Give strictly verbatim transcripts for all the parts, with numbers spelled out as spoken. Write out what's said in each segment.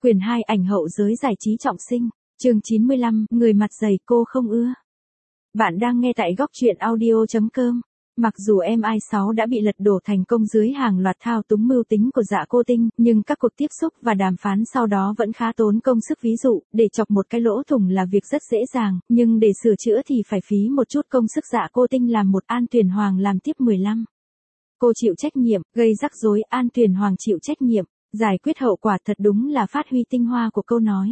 Quyền hai ảnh hậu giới giải trí trọng sinh, chương chín mươi lăm, người mặt dày cô không ưa. Bạn đang nghe tại góc truyện audio chấm com. Mặc dù em i sáu đã bị lật đổ thành công dưới hàng loạt thao túng mưu tính của Dạ Cô Tinh, nhưng các cuộc tiếp xúc và đàm phán sau đó vẫn khá tốn công sức. Ví dụ, để chọc một cái lỗ thủng là việc rất dễ dàng, nhưng để sửa chữa thì phải phí một chút công sức. Dạ Cô Tinh làm một, An Tuyền Hoàng làm tiếp. mười lăm. Cô chịu trách nhiệm, gây rắc rối, An Tuyền Hoàng chịu trách nhiệm, giải quyết hậu quả. Thật đúng là phát huy tinh hoa của câu nói.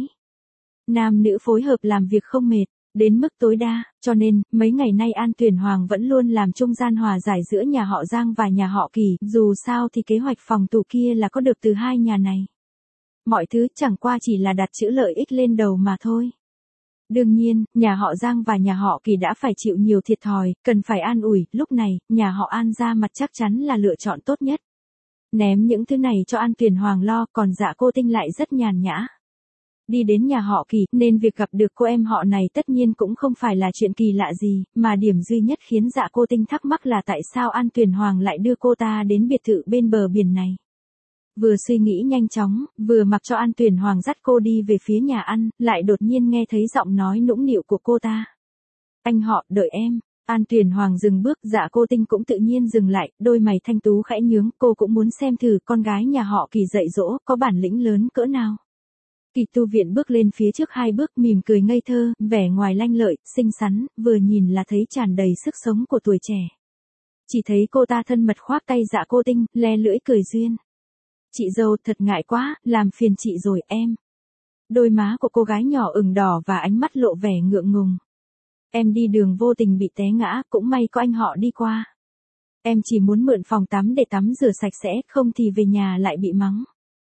Nam nữ phối hợp làm việc không mệt, đến mức tối đa, cho nên, mấy ngày nay An Tuyền Hoàng vẫn luôn làm trung gian hòa giải giữa nhà họ Giang và nhà họ Kỳ, dù sao thì kế hoạch phòng tù kia là có được từ hai nhà này. Mọi thứ chẳng qua chỉ là đặt chữ lợi ích lên đầu mà thôi. Đương nhiên, nhà họ Giang và nhà họ Kỳ đã phải chịu nhiều thiệt thòi, cần phải an ủi. Lúc này, nhà họ An ra mặt chắc chắn là lựa chọn tốt nhất. Ném những thứ này cho An Tuyền Hoàng lo, còn Dạ Cô Tinh lại rất nhàn nhã. Đi đến nhà họ Kỳ, nên việc gặp được cô em họ này tất nhiên cũng không phải là chuyện kỳ lạ gì, mà điểm duy nhất khiến Dạ Cô Tinh thắc mắc là tại sao An Tuyền Hoàng lại đưa cô ta đến biệt thự bên bờ biển này. Vừa suy nghĩ nhanh chóng, vừa mặc cho An Tuyền Hoàng dắt cô đi về phía nhà ăn, lại đột nhiên nghe thấy giọng nói nũng nịu của cô ta. Anh họ, đợi em. An Tuyền Hoàng dừng bước, Dạ Cô Tinh cũng tự nhiên dừng lại, đôi mày thanh tú khẽ nhướng, cô cũng muốn xem thử con gái nhà họ Kỳ dạy dỗ, có bản lĩnh lớn cỡ nào. Kỳ Tu Viện bước lên phía trước hai bước, mỉm cười ngây thơ, vẻ ngoài lanh lợi, xinh xắn, vừa nhìn là thấy tràn đầy sức sống của tuổi trẻ. Chỉ thấy cô ta thân mật khoác tay Dạ Cô Tinh, le lưỡi cười duyên. Chị dâu, thật ngại quá, làm phiền chị rồi em. Đôi má của cô gái nhỏ ửng đỏ và ánh mắt lộ vẻ ngượng ngùng. Em đi đường vô tình bị té ngã, cũng may có anh họ đi qua. Em chỉ muốn mượn phòng tắm để tắm rửa sạch sẽ, không thì về nhà lại bị mắng.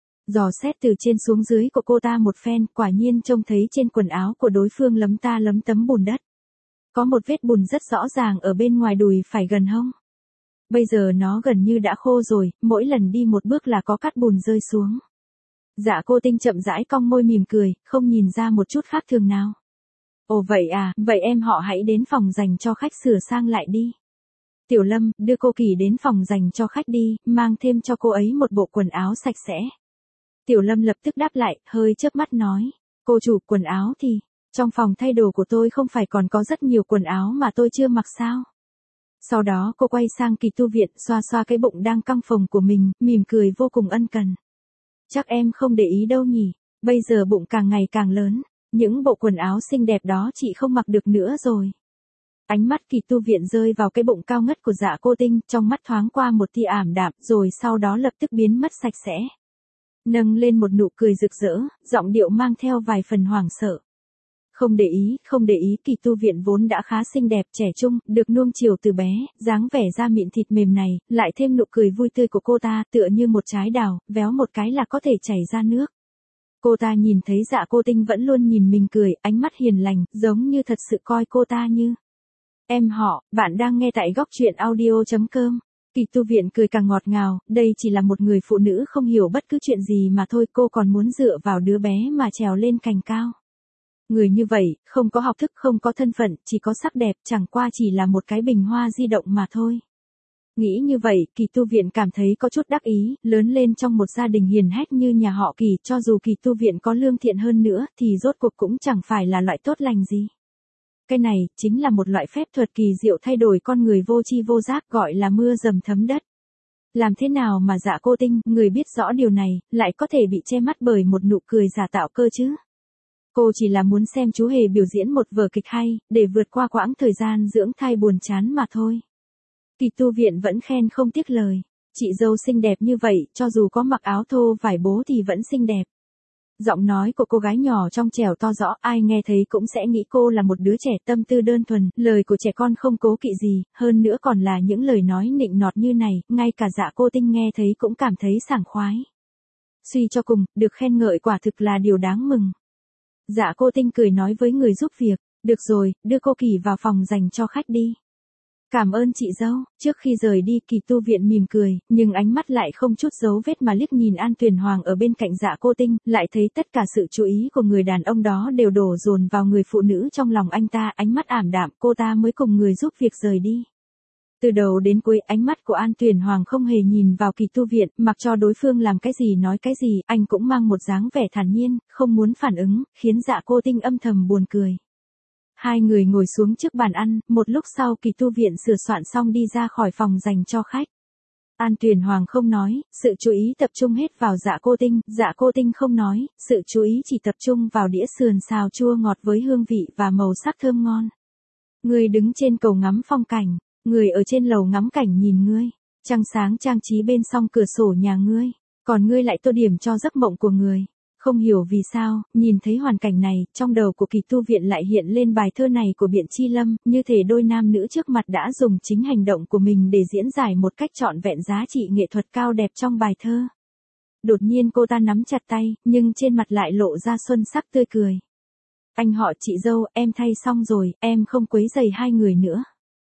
Dò xét từ trên xuống dưới của cô ta một phen, quả nhiên trông thấy trên quần áo của đối phương lấm ta lấm tấm bùn đất. Có một vết bùn rất rõ ràng ở bên ngoài đùi phải gần hông. Bây giờ nó gần như đã khô rồi, mỗi lần đi một bước là có cát bùn rơi xuống. Dạ Cô Tinh chậm rãi cong môi mỉm cười, không nhìn ra một chút khác thường nào. Ồ vậy à, vậy em họ hãy đến phòng dành cho khách sửa sang lại đi. Tiểu Lâm, đưa cô Kỳ đến phòng dành cho khách đi, mang thêm cho cô ấy một bộ quần áo sạch sẽ. Tiểu Lâm lập tức đáp lại, hơi chớp mắt nói. Cô chủ, quần áo thì, trong phòng thay đồ của tôi không phải còn có rất nhiều quần áo mà tôi chưa mặc sao. Sau đó cô quay sang Kỳ Tu Viện, xoa xoa cái bụng đang căng phồng của mình, mỉm cười vô cùng ân cần. Chắc em không để ý đâu nhỉ, bây giờ bụng càng ngày càng lớn, những bộ quần áo xinh đẹp đó chị không mặc được nữa rồi. Ánh mắt Kỳ Tu Viện rơi vào cái bụng cao ngất của Dạ Cô Tinh, trong mắt thoáng qua một tia ảm đạm, rồi sau đó lập tức biến mất sạch sẽ. Nâng lên một nụ cười rực rỡ, giọng điệu mang theo vài phần hoảng sợ. Không để ý, không để ý. Kỳ Tu Viện vốn đã khá xinh đẹp, trẻ trung, được nuông chiều từ bé, dáng vẻ da mịn thịt mềm này, lại thêm nụ cười vui tươi của cô ta, tựa như một trái đào, véo một cái là có thể chảy ra nước. Cô ta nhìn thấy Dạ Cô Tinh vẫn luôn nhìn mình cười, ánh mắt hiền lành, giống như thật sự coi cô ta như em họ. Bạn đang nghe tại góc truyện audio chấm com. Kỳ Tu Viện cười càng ngọt ngào, đây chỉ là một người phụ nữ không hiểu bất cứ chuyện gì mà thôi, cô còn muốn dựa vào đứa bé mà trèo lên cành cao. Người như vậy, không có học thức, không có thân phận, chỉ có sắc đẹp, chẳng qua chỉ là một cái bình hoa di động mà thôi. Nghĩ như vậy, Kỳ Tu Viện cảm thấy có chút đắc ý, lớn lên trong một gia đình hiền hách như nhà họ Kỳ, cho dù Kỳ Tu Viện có lương thiện hơn nữa, thì rốt cuộc cũng chẳng phải là loại tốt lành gì. Cái này, chính là một loại phép thuật kỳ diệu thay đổi con người vô tri vô giác, gọi là mưa dầm thấm đất. Làm thế nào mà Dạ Cô Tinh, người biết rõ điều này, lại có thể bị che mắt bởi một nụ cười giả tạo cơ chứ? Cô chỉ là muốn xem chú hề biểu diễn một vở kịch hay, để vượt qua quãng thời gian dưỡng thai buồn chán mà thôi. Kỳ Tu Viện vẫn khen không tiếc lời. Chị dâu xinh đẹp như vậy, cho dù có mặc áo thô vải bố thì vẫn xinh đẹp. Giọng nói của cô gái nhỏ trong trẻo to rõ, ai nghe thấy cũng sẽ nghĩ cô là một đứa trẻ tâm tư đơn thuần, lời của trẻ con không cố kỵ gì, hơn nữa còn là những lời nói nịnh nọt như này, ngay cả Dạ Cô Tinh nghe thấy cũng cảm thấy sảng khoái. Suy cho cùng, được khen ngợi quả thực là điều đáng mừng. Dạ Cô Tinh cười nói với người giúp việc, được rồi, đưa cô Kỳ vào phòng dành cho khách đi. Cảm ơn chị dâu. Trước khi rời đi, Kỳ Tu Viện mỉm cười, nhưng ánh mắt lại không chút dấu vết mà liếc nhìn An Tuyền Hoàng ở bên cạnh Dạ Cô Tinh, lại thấy tất cả sự chú ý của người đàn ông đó đều đổ dồn vào người phụ nữ trong lòng anh ta, ánh mắt ảm đạm, cô ta mới cùng người giúp việc rời đi. Từ đầu đến cuối ánh mắt của An Tuyền Hoàng không hề nhìn vào Kỳ tu viện, mặc cho đối phương làm cái gì nói cái gì, anh cũng mang một dáng vẻ thản nhiên, không muốn phản ứng, khiến Dạ Cô Tinh âm thầm buồn cười. Hai người ngồi xuống trước bàn ăn, một lúc sau Kỳ tu viện sửa soạn xong đi ra khỏi phòng dành cho khách. An Tuyền Hoàng không nói, sự chú ý tập trung hết vào Dạ Cô Tinh, Dạ Cô Tinh không nói, sự chú ý chỉ tập trung vào đĩa sườn xào chua ngọt với hương vị và màu sắc thơm ngon. Người đứng trên cầu ngắm phong cảnh, người ở trên lầu ngắm cảnh nhìn ngươi, trăng sáng trang trí bên song cửa sổ nhà ngươi, còn ngươi lại tô điểm cho giấc mộng của người. Không hiểu vì sao, nhìn thấy hoàn cảnh này, trong đầu của Kỳ tu viện lại hiện lên bài thơ này của Biện Chi Lâm, như thể đôi nam nữ trước mặt đã dùng chính hành động của mình để diễn giải một cách trọn vẹn giá trị nghệ thuật cao đẹp trong bài thơ. Đột nhiên cô ta nắm chặt tay, nhưng trên mặt lại lộ ra xuân sắc tươi cười. Anh họ chị dâu, em thay xong rồi, em không quấy rầy hai người nữa.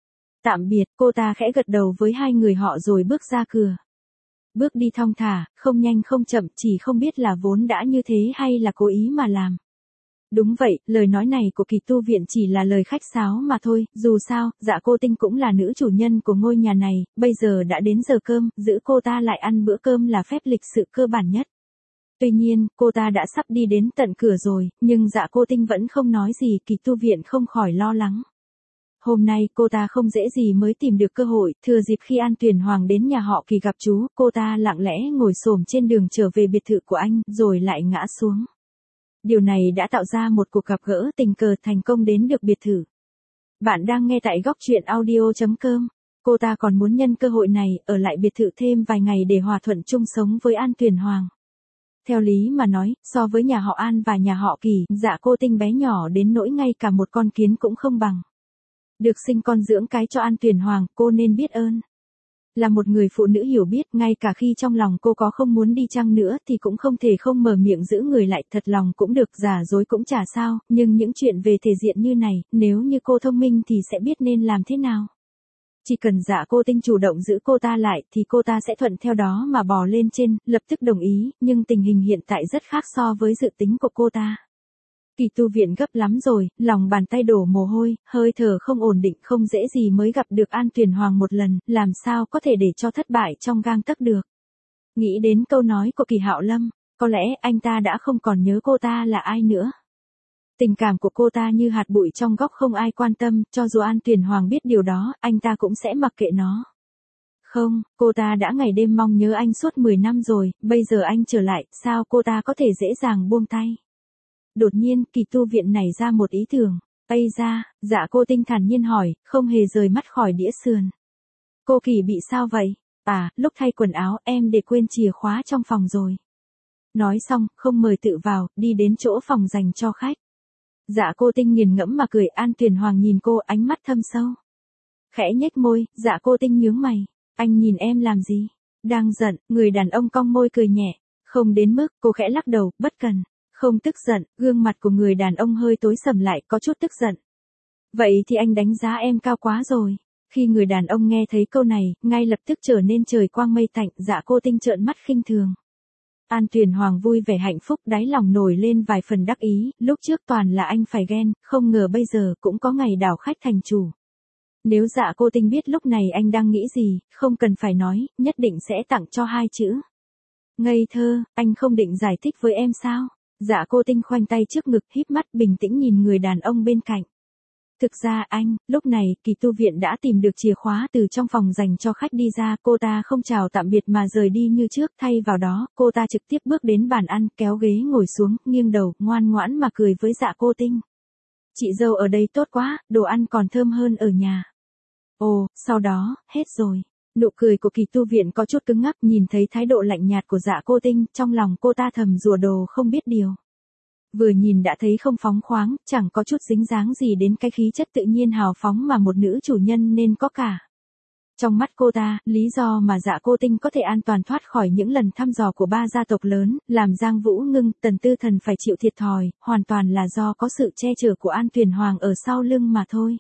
Tạm biệt, cô ta khẽ gật đầu với hai người họ rồi bước ra cửa. Bước đi thong thả, không nhanh không chậm, chỉ không biết là vốn đã như thế hay là cố ý mà làm. Đúng vậy, lời nói này của Kỳ tu viện chỉ là lời khách sáo mà thôi, dù sao, Dạ Cô Tinh cũng là nữ chủ nhân của ngôi nhà này, bây giờ đã đến giờ cơm, giữ cô ta lại ăn bữa cơm là phép lịch sự cơ bản nhất. Tuy nhiên, cô ta đã sắp đi đến tận cửa rồi, nhưng Dạ Cô Tinh vẫn không nói gì, Kỳ tu viện không khỏi lo lắng. Hôm nay cô ta không dễ gì mới tìm được cơ hội, thừa dịp khi An Tuyền Hoàng đến nhà họ Kỳ gặp chú, cô ta lặng lẽ ngồi xổm trên đường trở về biệt thự của anh, rồi lại ngã xuống. Điều này đã tạo ra một cuộc gặp gỡ tình cờ thành công đến được biệt thự. Bạn đang nghe tại góc truyện audio chấm com. Cô ta còn muốn nhân cơ hội này, ở lại biệt thự thêm vài ngày để hòa thuận chung sống với An Tuyền Hoàng. Theo lý mà nói, so với nhà họ An và nhà họ Kỳ, Dạ Cô Tinh bé nhỏ đến nỗi ngay cả một con kiến cũng không bằng. Được sinh con dưỡng cái cho An Tuyền Hoàng, cô nên biết ơn. Là một người phụ nữ hiểu biết, ngay cả khi trong lòng cô có không muốn đi chăng nữa thì cũng không thể không mở miệng giữ người lại, thật lòng cũng được, giả dối cũng chả sao, nhưng những chuyện về thể diện như này, nếu như cô thông minh thì sẽ biết nên làm thế nào. Chỉ cần Dạ Cô Tinh chủ động giữ cô ta lại thì cô ta sẽ thuận theo đó mà bò lên trên, lập tức đồng ý, nhưng tình hình hiện tại rất khác so với dự tính của cô ta. Kỳ tu viện gấp lắm rồi, lòng bàn tay đổ mồ hôi, hơi thở không ổn định, không dễ gì mới gặp được An Tuyền Hoàng một lần, làm sao có thể để cho thất bại trong gang tấc được. Nghĩ đến câu nói của Kỳ Hạo Lâm, có lẽ anh ta đã không còn nhớ cô ta là ai nữa. Tình cảm của cô ta như hạt bụi trong góc không ai quan tâm, cho dù An Tuyền Hoàng biết điều đó, anh ta cũng sẽ mặc kệ nó. Không, cô ta đã ngày đêm mong nhớ anh suốt mười năm rồi, bây giờ anh trở lại, sao cô ta có thể dễ dàng buông tay. Đột nhiên, Kỳ tu viện nảy ra một ý tưởng. Ây ra, Dạ Cô Tinh thản nhiên hỏi, không hề rời mắt khỏi đĩa sườn. Cô Kỳ bị sao vậy? À, lúc thay quần áo em để quên chìa khóa trong phòng rồi. Nói xong, không mời tự vào, đi đến chỗ phòng dành cho khách. Dạ Cô Tinh nghiền ngẫm mà cười, An Tuyền Hoàng nhìn cô, ánh mắt thâm sâu. Khẽ nhếch môi, Dạ Cô Tinh nhướng mày. Anh nhìn em làm gì? Đang giận, người đàn ông cong môi cười nhẹ. Không đến mức, cô khẽ lắc đầu, bất cần. Không tức giận, gương mặt của người đàn ông hơi tối sầm lại, có chút tức giận. Vậy thì anh đánh giá em cao quá rồi. Khi người đàn ông nghe thấy câu này, ngay lập tức trở nên trời quang mây tạnh, Dạ Cô Tinh trợn mắt khinh thường. An Tuyền Hoàng vui vẻ hạnh phúc, đáy lòng nổi lên vài phần đắc ý, lúc trước toàn là anh phải ghen, không ngờ bây giờ cũng có ngày đảo khách thành chủ. Nếu Dạ Cô Tinh biết lúc này anh đang nghĩ gì, không cần phải nói, nhất định sẽ tặng cho hai chữ. Ngây thơ, anh không định giải thích với em sao? Dạ Cô Tinh khoanh tay trước ngực, híp mắt bình tĩnh nhìn người đàn ông bên cạnh. Thực ra anh, lúc này, Kỳ tu viện đã tìm được chìa khóa từ trong phòng dành cho khách đi ra, cô ta không chào tạm biệt mà rời đi như trước, thay vào đó, cô ta trực tiếp bước đến bàn ăn, kéo ghế ngồi xuống, nghiêng đầu, ngoan ngoãn mà cười với Dạ Cô Tinh. Chị dâu ở đây tốt quá, đồ ăn còn thơm hơn ở nhà. Ồ, sau đó, hết rồi. Nụ cười của Kỳ tu viện có chút cứng ngắc, nhìn thấy thái độ lạnh nhạt của Dạ Cô Tinh, trong lòng cô ta thầm rủa đồ không biết điều. Vừa nhìn đã thấy không phóng khoáng, chẳng có chút dính dáng gì đến cái khí chất tự nhiên hào phóng mà một nữ chủ nhân nên có cả. Trong mắt cô ta, lý do mà Dạ Cô Tinh có thể an toàn thoát khỏi những lần thăm dò của ba gia tộc lớn, làm Giang Vũ Ngưng, Tần Tư Thần phải chịu thiệt thòi, hoàn toàn là do có sự che chở của An Tuyền Hoàng ở sau lưng mà thôi.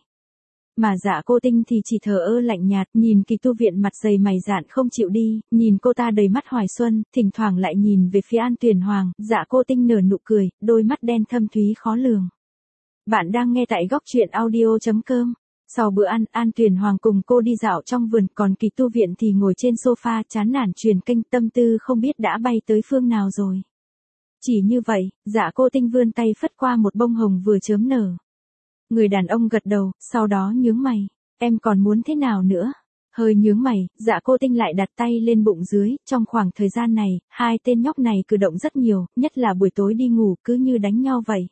Mà Dạ Cô Tinh thì chỉ thờ ơ lạnh nhạt, nhìn Kỳ tu viện mặt dày mày dạn không chịu đi, nhìn cô ta đầy mắt hoài xuân, thỉnh thoảng lại nhìn về phía An Tuyền Hoàng, Dạ Cô Tinh nở nụ cười, đôi mắt đen thâm thúy khó lường. Bạn đang nghe tại góc truyện audio chấm com. Sau bữa ăn, An Tuyền Hoàng cùng cô đi dạo trong vườn, còn Kỳ Tu Viện thì ngồi trên sofa chán nản truyền kênh, tâm tư không biết đã bay tới phương nào rồi. Chỉ như vậy, Dạ Cô Tinh vươn tay phất qua một bông hồng vừa chớm nở. Người đàn ông gật đầu, sau đó nhướng mày. Em còn muốn thế nào nữa? Hơi nhướng mày, Dạ Cô Tinh lại đặt tay lên bụng dưới, trong khoảng thời gian này, hai tên nhóc này cử động rất nhiều, nhất là buổi tối đi ngủ cứ như đánh nhau vậy.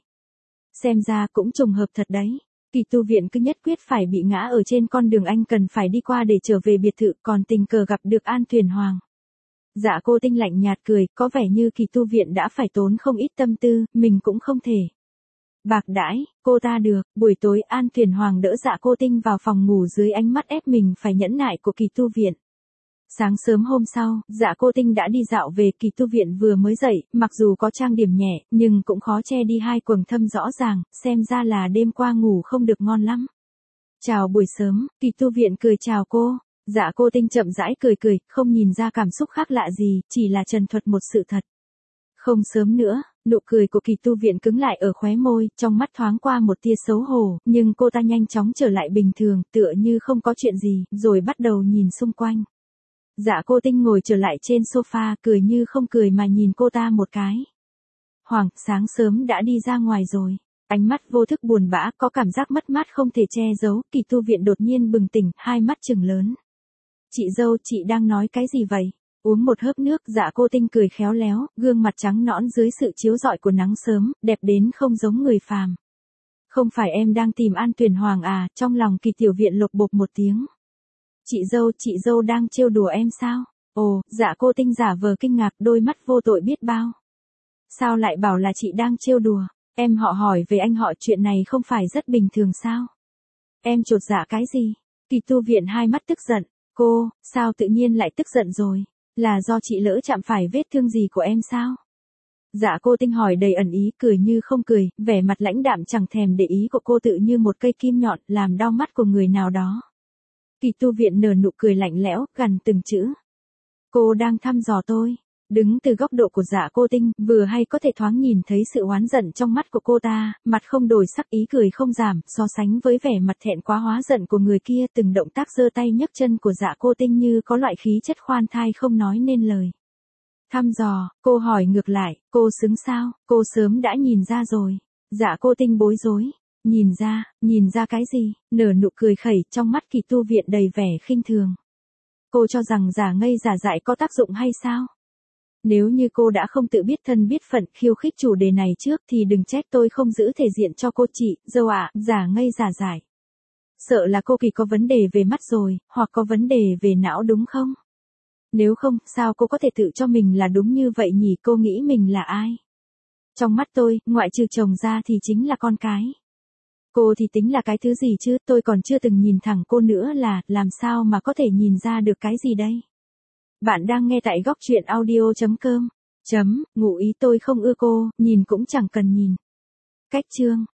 Xem ra cũng trùng hợp thật đấy. Kỳ Tu Viện cứ nhất quyết phải bị ngã ở trên con đường anh cần phải đi qua để trở về biệt thự, còn tình cờ gặp được An Tuyền Hoàng. Dạ Cô Tinh lạnh nhạt cười, có vẻ như Kỳ Tu Viện đã phải tốn không ít tâm tư, mình cũng không thể bạc đãi cô ta được. Buổi tối An Tuyền Hoàng đỡ Dạ Cô Tinh vào phòng ngủ dưới ánh mắt ép mình phải nhẫn nại của Kỳ Tu Viện. Sáng sớm hôm sau, Dạ Cô Tinh đã đi dạo về. Kỳ Tu Viện vừa mới dậy, mặc dù có trang điểm nhẹ, nhưng cũng khó che đi hai quầng thâm rõ ràng, xem ra là đêm qua ngủ không được ngon lắm. Chào buổi sớm, Kỳ Tu Viện cười chào cô. Dạ Cô Tinh chậm rãi cười cười, không nhìn ra cảm xúc khác lạ gì, chỉ là trần thuật một sự thật. Không sớm nữa, nụ cười của Kỳ Tu Viện cứng lại ở khóe môi, trong mắt thoáng qua một tia xấu hổ, nhưng cô ta nhanh chóng trở lại bình thường, tựa như không có chuyện gì, rồi bắt đầu nhìn xung quanh. Dạ Cô Tinh ngồi trở lại trên sofa, cười như không cười mà nhìn cô ta một cái. Hoàng, sáng sớm đã đi ra ngoài rồi. Ánh mắt vô thức buồn bã, có cảm giác mất mát không thể che giấu. Kỳ Tu Viện đột nhiên bừng tỉnh, hai mắt trừng lớn. Chị dâu, chị đang nói cái gì vậy? Uống một hớp nước. Dạ Cô Tinh cười khéo léo, gương mặt trắng nõn dưới sự chiếu rọi của nắng sớm, đẹp đến không giống người phàm. Không phải em đang tìm An Tuyền Hoàng à? Trong lòng Kỳ Tiểu Viện lột bột một tiếng. Chị dâu, chị dâu đang trêu đùa em sao? Ồ, Dạ Cô Tinh giả vờ kinh ngạc, đôi mắt vô tội biết bao. Sao lại bảo là chị đang trêu đùa? Em họ hỏi về anh họ, chuyện này không phải rất bình thường sao? Em chột dạ cái gì? Kỳ Tu Viện hai mắt tức giận. Cô, sao tự nhiên lại tức giận rồi? Là do chị lỡ chạm phải vết thương gì của em sao? Dạ Cô Tinh hỏi đầy ẩn ý, cười như không cười, vẻ mặt lãnh đạm chẳng thèm để ý của cô tự như một cây kim nhọn, làm đau mắt của người nào đó. Kỳ Tu Viện nở nụ cười lạnh lẽo, gằn từng chữ. Cô đang thăm dò tôi. Đứng từ góc độ của Dạ Cô Tinh, vừa hay có thể thoáng nhìn thấy sự oán giận trong mắt của cô ta, mặt không đổi sắc, ý cười không giảm, so sánh với vẻ mặt thẹn quá hóa giận của người kia, từng động tác giơ tay nhấc chân của Dạ Cô Tinh như có loại khí chất khoan thai không nói nên lời. Thăm dò, cô hỏi ngược lại, cô xứng sao? Cô sớm đã nhìn ra rồi. Dạ Cô Tinh bối rối. Nhìn ra, nhìn ra cái gì? Nở nụ cười khẩy, trong mắt Kỳ Tu Viện đầy vẻ khinh thường. Cô cho rằng giả ngây giả dại có tác dụng hay sao? Nếu như cô đã không tự biết thân biết phận khiêu khích chủ đề này trước thì đừng trách tôi không giữ thể diện cho cô chị, dâu ạ, giả ngây giả dại. Sợ là cô Kỳ có vấn đề về mắt rồi, hoặc có vấn đề về não đúng không? Nếu không, sao cô có thể tự cho mình là đúng như vậy nhỉ? Cô nghĩ mình là ai? Trong mắt tôi, ngoại trừ chồng ra thì chính là con cái. Cô thì tính là cái thứ gì chứ? Tôi còn chưa từng nhìn thẳng cô nữa là, làm sao mà có thể nhìn ra được cái gì đây? Bạn đang nghe tại góc truyện audio chấm com. Chấm, ngụ ý tôi không ưa cô, nhìn cũng chẳng cần nhìn. Cách chương.